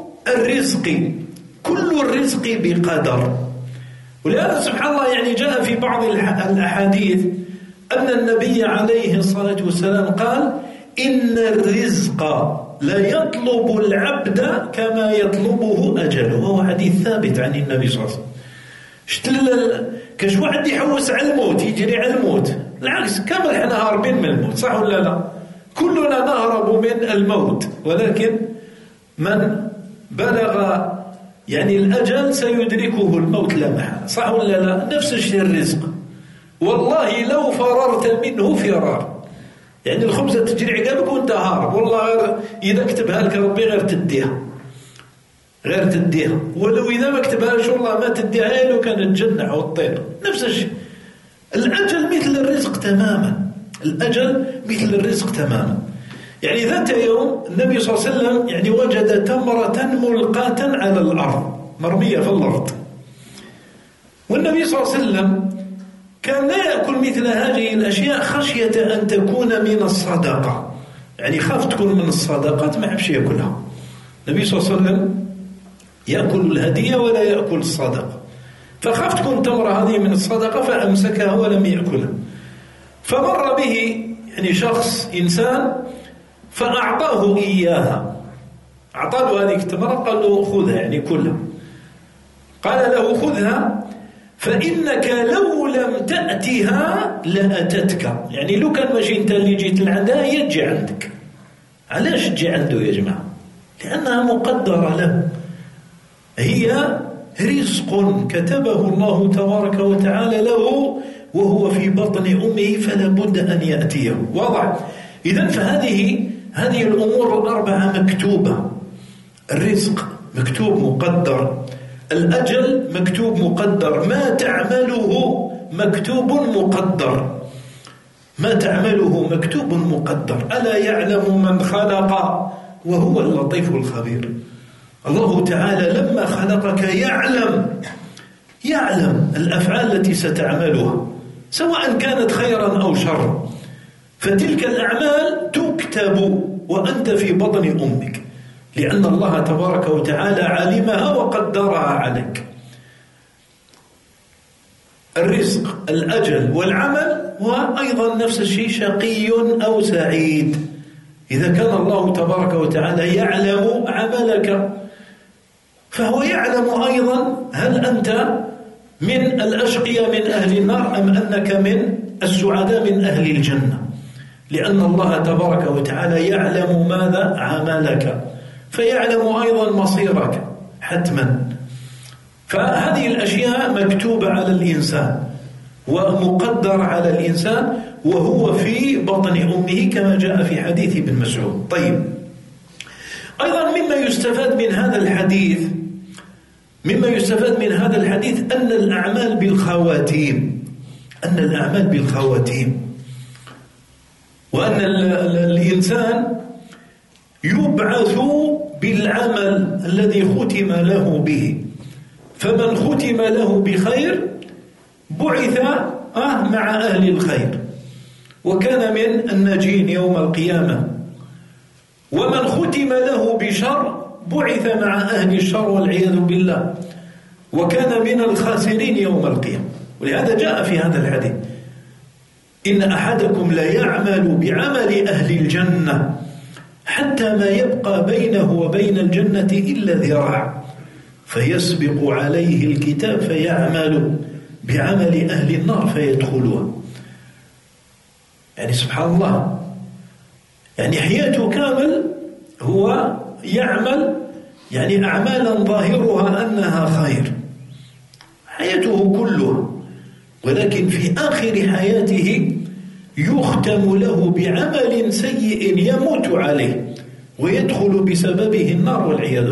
الرزق بقدر. ولهذا سبحان الله يعني جاء في بعض الأحاديث أن النبي عليه الصلاة والسلام قال إن الرزق لا يطلب العبد كما يطلبه أجله. وهو حديث ثابت عن النبي صلى الله عليه وسلم. كاش واحد يحوس على الموت، يجري على الموت، العكس كامل احنا هاربين من الموت، صح ولا لا؟ كلنا نهرب من الموت، ولكن من بلغ يعني الأجل سيدركه الموت لا محالة، صح ولا لا؟ نفس الشيء الرزق، والله لو فررت منه فرار، يعني الخبزة تجري عقابك وانت هارب، والله إذا كتبها لك ربي غير تديها، ولو إذا ما كتبها لك والله ما تديها لو كانت تجنح وتطير. نفس الشيء الأجل مثل الرزق تماما، الأجل مثل الرزق تماما. يعني ذات يوم النبي صلى الله عليه وسلم يعني وجد تمرة ملقاة على الأرض، مرمية في الأرض، والنبي صلى الله عليه وسلم كان لا يأكل مثل هذه الأشياء خشية أن تكون من الصدقة، يعني خاف تكون من الصدقات ما حبش يأكلها. النبي صلى الله عليه وسلم يأكل الهدية ولا يأكل الصدقة، فخاف تكون تمرة هذه من الصدقة فأمسكها ولم يأكلها. فمر به يعني شخص إنسان فأعطاه إياها، أعطاه هذه التمرة، قال له خذها يعني كلها، قال له خذها فإنك لو لم تأتها لأتتك، يعني لو كان ماشي أنت اللي جيت لعندها يجي عندك، علاش تجي عنده يا جماعة؟ لأنها مقدرة له، هي رزق كتبه الله تبارك وتعالى له وهو في بطن أمه، فلا بد أن يأتيه. واضح؟ إذن فهذه الأمور الأربعة مكتوبة. الرزق مكتوب مقدر، الأجل مكتوب مقدر، ما تعمله مكتوب مقدر، ما تعمله مكتوب مقدر. ألا يعلم من خلق وهو اللطيف الخبير. الله تعالى لما خلقك يعلم الأفعال التي ستعملها سواء كانت خيرا أو شرا، فتلك الأعمال تكتب وأنت في بطن أمك، لأن الله تبارك وتعالى علمها وقدرها عليك. الرزق، الأجل، والعمل، وأيضا نفس الشيء شقي أو سعيد. إذا كان الله تبارك وتعالى يعلم عملك فهو يعلم أيضا هل أنت من الأشقياء من أهل النار أم أنك من السعداء من أهل الجنة، لأن الله تبارك وتعالى يعلم ماذا عملك، فيعلم أيضا مصيرك حتما. فهذه الأشياء مكتوبة على الإنسان ومقدر على الإنسان وهو في بطن أمه كما جاء في حديث ابن مسعود. طيب، أيضا مما يستفاد من هذا الحديث أن الأعمال بالخواتيم، وأن الإنسان يبعث بالعمل الذي ختم له به، فمن ختم له بخير بعث مع أهل الخير وكان من الناجين يوم القيامة، ومن ختم له بشر بعث مع أهل الشر والعياذ بالله وكان من الخاسرين يوم القيامة. ولهذا جاء في هذا الحديث: إن أحدكم لا يعمل بعمل أهل الجنة حتى ما يبقى بينه وبين الجنة إلا ذراع، فيسبق عليه الكتاب فيعمل بعمل أهل النار فيدخلها. يعني سبحان الله، يعني حياته كامل هو يعمل يعني أعمالا ظاهرها أنها خير حياته كلها، ولكن في آخر حياته يختم له بعمل سيء يموت عليه ويدخل بسببه النار والعياذ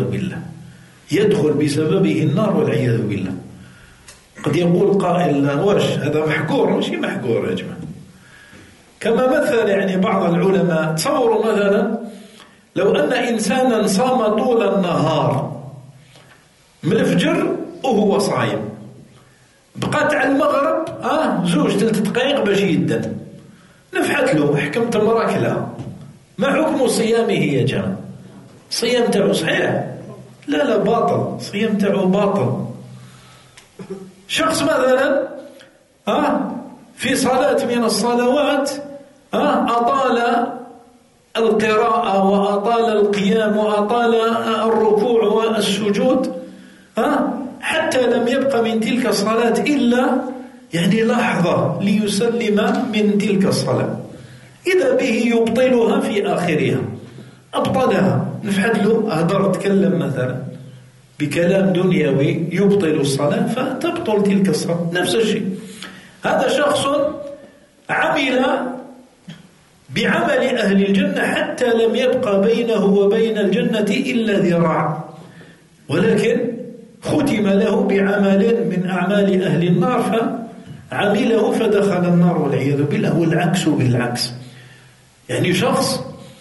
بالله. قد يقول قائل: واش هذا محقور؟ ماشي محقور يا جماعة. كما مثل يعني بعض العلماء، تصوروا مثلا لو أن إنسانا صام طول النهار من الفجر وهو صايم، بقات على المغرب 2-3 دقائق باش يدن، نفحت له، حكمت المراكلة، ما حكم صيامه يا جماعة؟ صيام تاعو صحيح؟ لا باطل، صيام تاعو باطل. شخص مثلا في صلاة من الصلوات أطال القراءة وأطال القيام وأطال الركوع والسجود حتى لم يبق من تلك الصلاة إلا يعني لحظة ليسلم من تلك الصلاة، إذا به يبطلها في آخرها، أبطلها، نفحت له، أهدر تكلم مثلا بكلام دنيوي يبطل الصلاة فتبطل تلك الصلاة. نفس الشيء، هذا شخص عمل بعمل أهل الجنة حتى لم يبقى بينه وبين الجنة إلا ذراع، ولكن ختم له بعمل من أعمال أهل النار فعمله فدخل النار والعياذ بالله. والعكس بالعكس، يعني شخص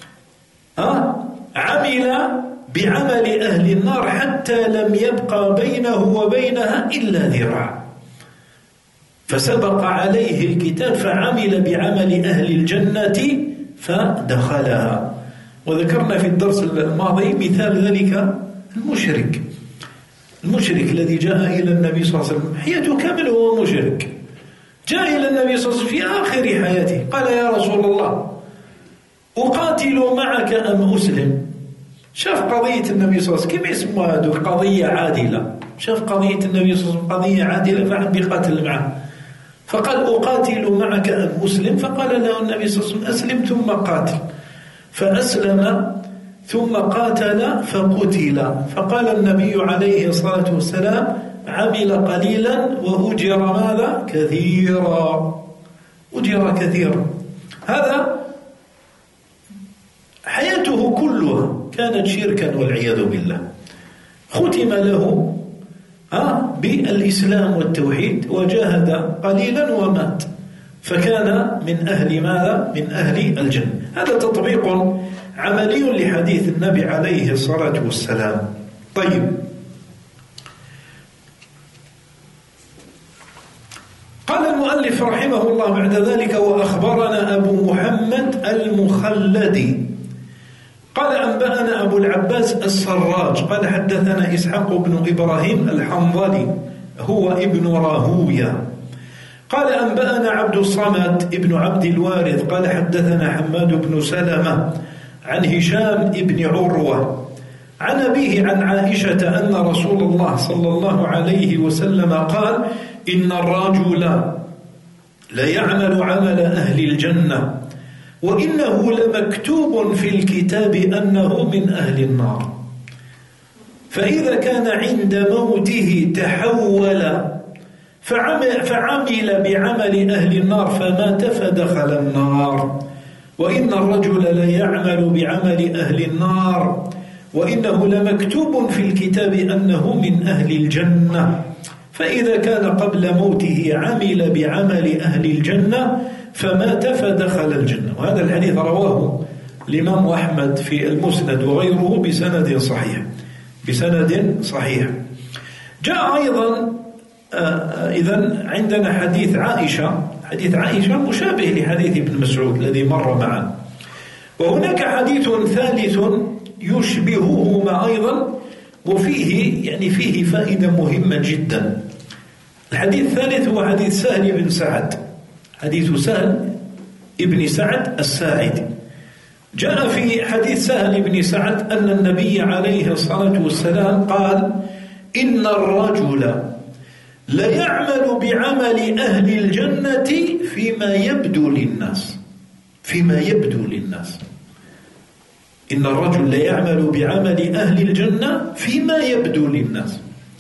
عمل بعمل أهل النار حتى لم يبقى بينه وبينها إلا ذراع، فسبق عليه الكتاب فعمل بعمل أهل الجنة فدخلها. وذكرنا في الدرس الماضي مثال ذلك المشرك الذي جاء إلى النبي صلى الله عليه وسلم، حياته كاملة هو مشرك، جاء إلى النبي صلى الله عليه وسلم في آخر حياته قال: يا رسول الله، أقاتل معك أم أسلم؟ شاف قضية النبي صلى الله عليه وسلم كيف يسموها هذوك قضية عادلة، شاف قضية النبي صلى الله عليه وسلم قضية عادلة فعد بيقاتل معه، فقال: أقاتل معك أم أسلم؟ فقال له النبي صلى الله عليه وسلم: أسلم ثم قاتل. فأسلم ثم قاتل فقتل، فقال النبي عليه الصلاة والسلام: عمل قليلا وأجر ماذا؟ كثيرا، أجر كثيرا. هذا حياته كلها كانت شركا والعياذ بالله، ختم له بالإسلام والتوحيد، وجاهد قليلا ومات، فكان من أهل ماذا؟ من أهل الجنة. هذا تطبيق عملي لحديث النبي عليه الصلاة والسلام. طيب، قال المؤلف رحمه الله بعد ذلك: وأخبرنا أبو محمد المخلدي قال أنبأنا أبو العباس السراج قال حدثنا إسحاق بن إبراهيم الحنظلي هو ابن راهوية قال أنبأنا عبد الصمد ابن عبد الوارث قال حدثنا حماد بن سلمة عن هشام ابن عروة عن أبيه عن عائشة أن رسول الله صلى الله عليه وسلم قال: إن الرجل ليعمل عمل أهل الجنة وإنه لمكتوب في الكتاب أنه من أهل النار، فإذا كان عند موته تحول فعمل بعمل أهل النار فمات فدخل النار، وإن الرجل ليعمل بعمل أهل النار وإنه لمكتوب في الكتاب أنه من أهل الجنة، فإذا كان قبل موته عمل بعمل أهل الجنة فمات فدخل الجنة. وهذا الحديث رواه الإمام أحمد في المسند وغيره بسند صحيح. جاء أيضا إذن عندنا حديث عائشة مشابه لحديث ابن مسعود الذي مر معنا، وهناك حديث ثالث يشبههما أيضا وفيه فائدة مهمة جدا. الحديث الثالث هو حديث سهل بن سعد، حديث سهل ابن سعد الساعدي. جاء في حديث سهل بن سعد أن النبي عليه الصلاة والسلام قال: إن الرجل ليعمل بعمل أهل الجنة فيما يبدو للناس. إن الرجل ليعمل بعمل أهل الجنة فيما يبدو للناس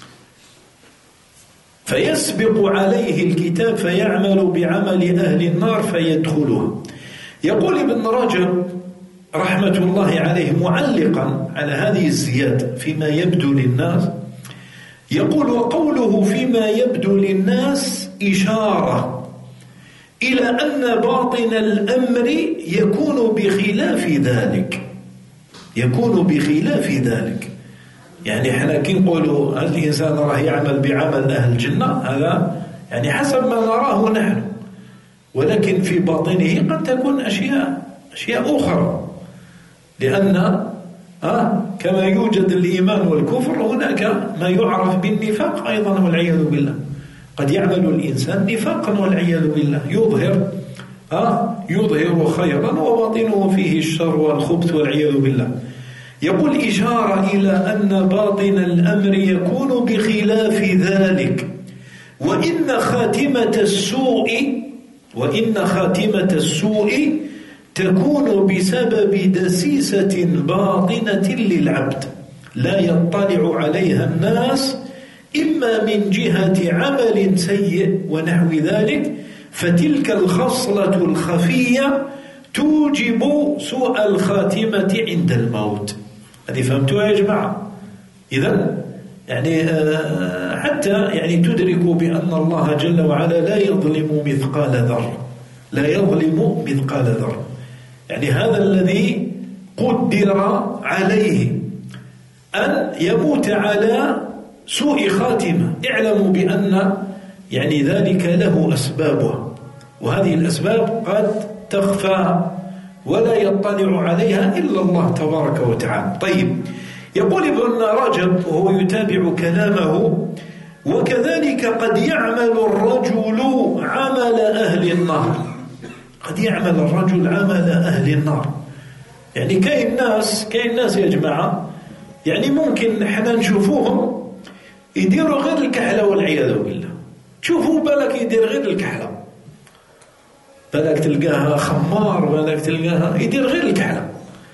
فيسبق عليه الكتاب فيعمل بعمل أهل النار فيدخلها. يقول ابن رجب رحمة الله عليه معلقا على هذه الزيادة فيما يبدو للناس، يقول: وقوله فيما يبدو للناس إشارة إلى أن باطن الأمر يكون بخلاف ذلك. يعني احنا كي نقولوا هذا الإنسان راه يعمل بعمل أهل الجنة، هذا يعني حسب ما نراه نحن، ولكن في باطنه قد تكون أشياء أخرى، لأن كما يوجد الإيمان والكفر هناك ما يعرف بالنفاق أيضا والعياذ بالله. قد يعمل الإنسان نفاقا والعياذ بالله، يظهر خيرا وباطنه فيه الشر والخبث والعياذ بالله. يقول: إشارة إلى أن باطن الأمر يكون بخلاف ذلك، وإن خاتمة السوء تكون بسبب دسيسة باطنة للعبد لا يطلع عليها الناس، إما من جهة عمل سيء ونحو ذلك، فتلك الخصلة الخفية توجب سوء الخاتمة عند الموت. هذه فهمتوها يا جماعة؟ إذن يعني حتى يعني تدركوا بأن الله جل وعلا لا يظلم مثقال ذرة. يعني هذا الذي قدر عليه أن يموت على سوء خاتمة، اعلموا بأن يعني ذلك له أسبابه، وهذه الأسباب قد تخفى ولا يطلع عليها إلا الله تبارك وتعالى. طيب، يقول ابن رجب وهو يتابع كلامه: وكذلك قد يعمل الرجل عمل أهل النار. قد يعمل الرجل عمل أهل النار، يعني كاين ناس يا جماعة، يعني ممكن احنا نشوفوهم يديروا غير الكحلة والعياذ بالله. تشوفوا بالك يدير غير الكحلة، بالك تلقاها خمار، بالك تلقاها يدير غير الكحلة،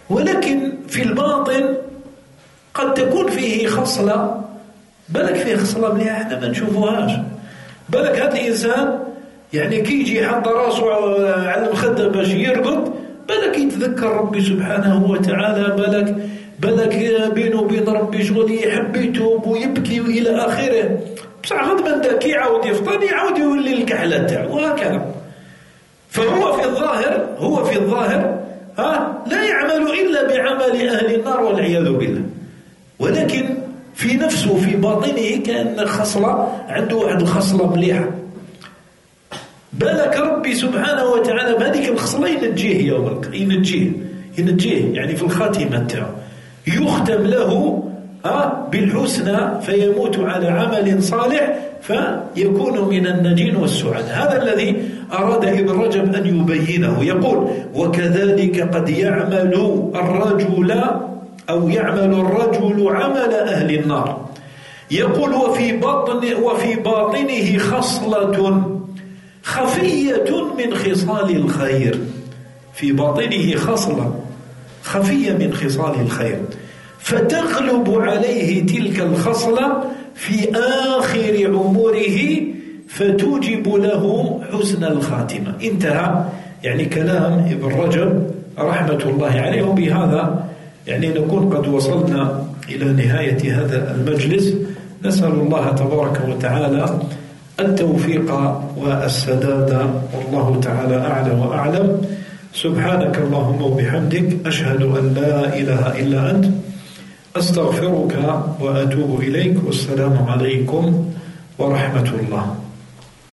ولكن في الباطن قد تكون فيه خصلة، بالك فيه خصلة مليحة احنا ما نشوفوهاش. بالك هذا الإنسان يعني كي يجي يحط راسه على المخدة باش يرقد، بالك يتذكر ربي سبحانه وتعالى، بالك بينه وبين ربي شغل يحب يتوب ويبكي وإلى آخره. بصح غضبا دا كي يعاود يفطن يعاود يولي الكحلة تاعو وهكذا. فهو في الظاهر لا يعمل إلا بعمل أهل النار والعياذ بالله، ولكن في نفسه في باطنه كأن خصلة عنده واحد الخصلة مليحة. بالك ربي سبحانه وتعالى بهذيك الخصلة ينجيه يوم القيامة، ينجيه يعني في الخاتمة تاعو يختم له بالحسنى فيموت على عمل صالح فيكون من النجين والسعد. هذا الذي أراد ابن رجب أن يبينه. يقول: وكذلك قد يعمل الرجل عمل أهل النار. يقول: وفي باطنه خصلة خفية من خصال الخير. في باطنه خصلة خفية من خصال الخير، فتغلب عليه تلك الخصلة في آخر عمره فتوجب له حسن الخاتمة. انتهى يعني كلام ابن رجب رحمة الله عليه. وبهذا يعني نكون قد وصلنا إلى نهاية هذا المجلس. نسأل الله تبارك وتعالى التوفيق والسداد، والله تعالى أعلى وأعلم. سبحانك اللهم وبحمدك، أشهد أن لا إله إلا أنت، أستغفرك وأتوب إليك، والسلام عليكم ورحمة الله.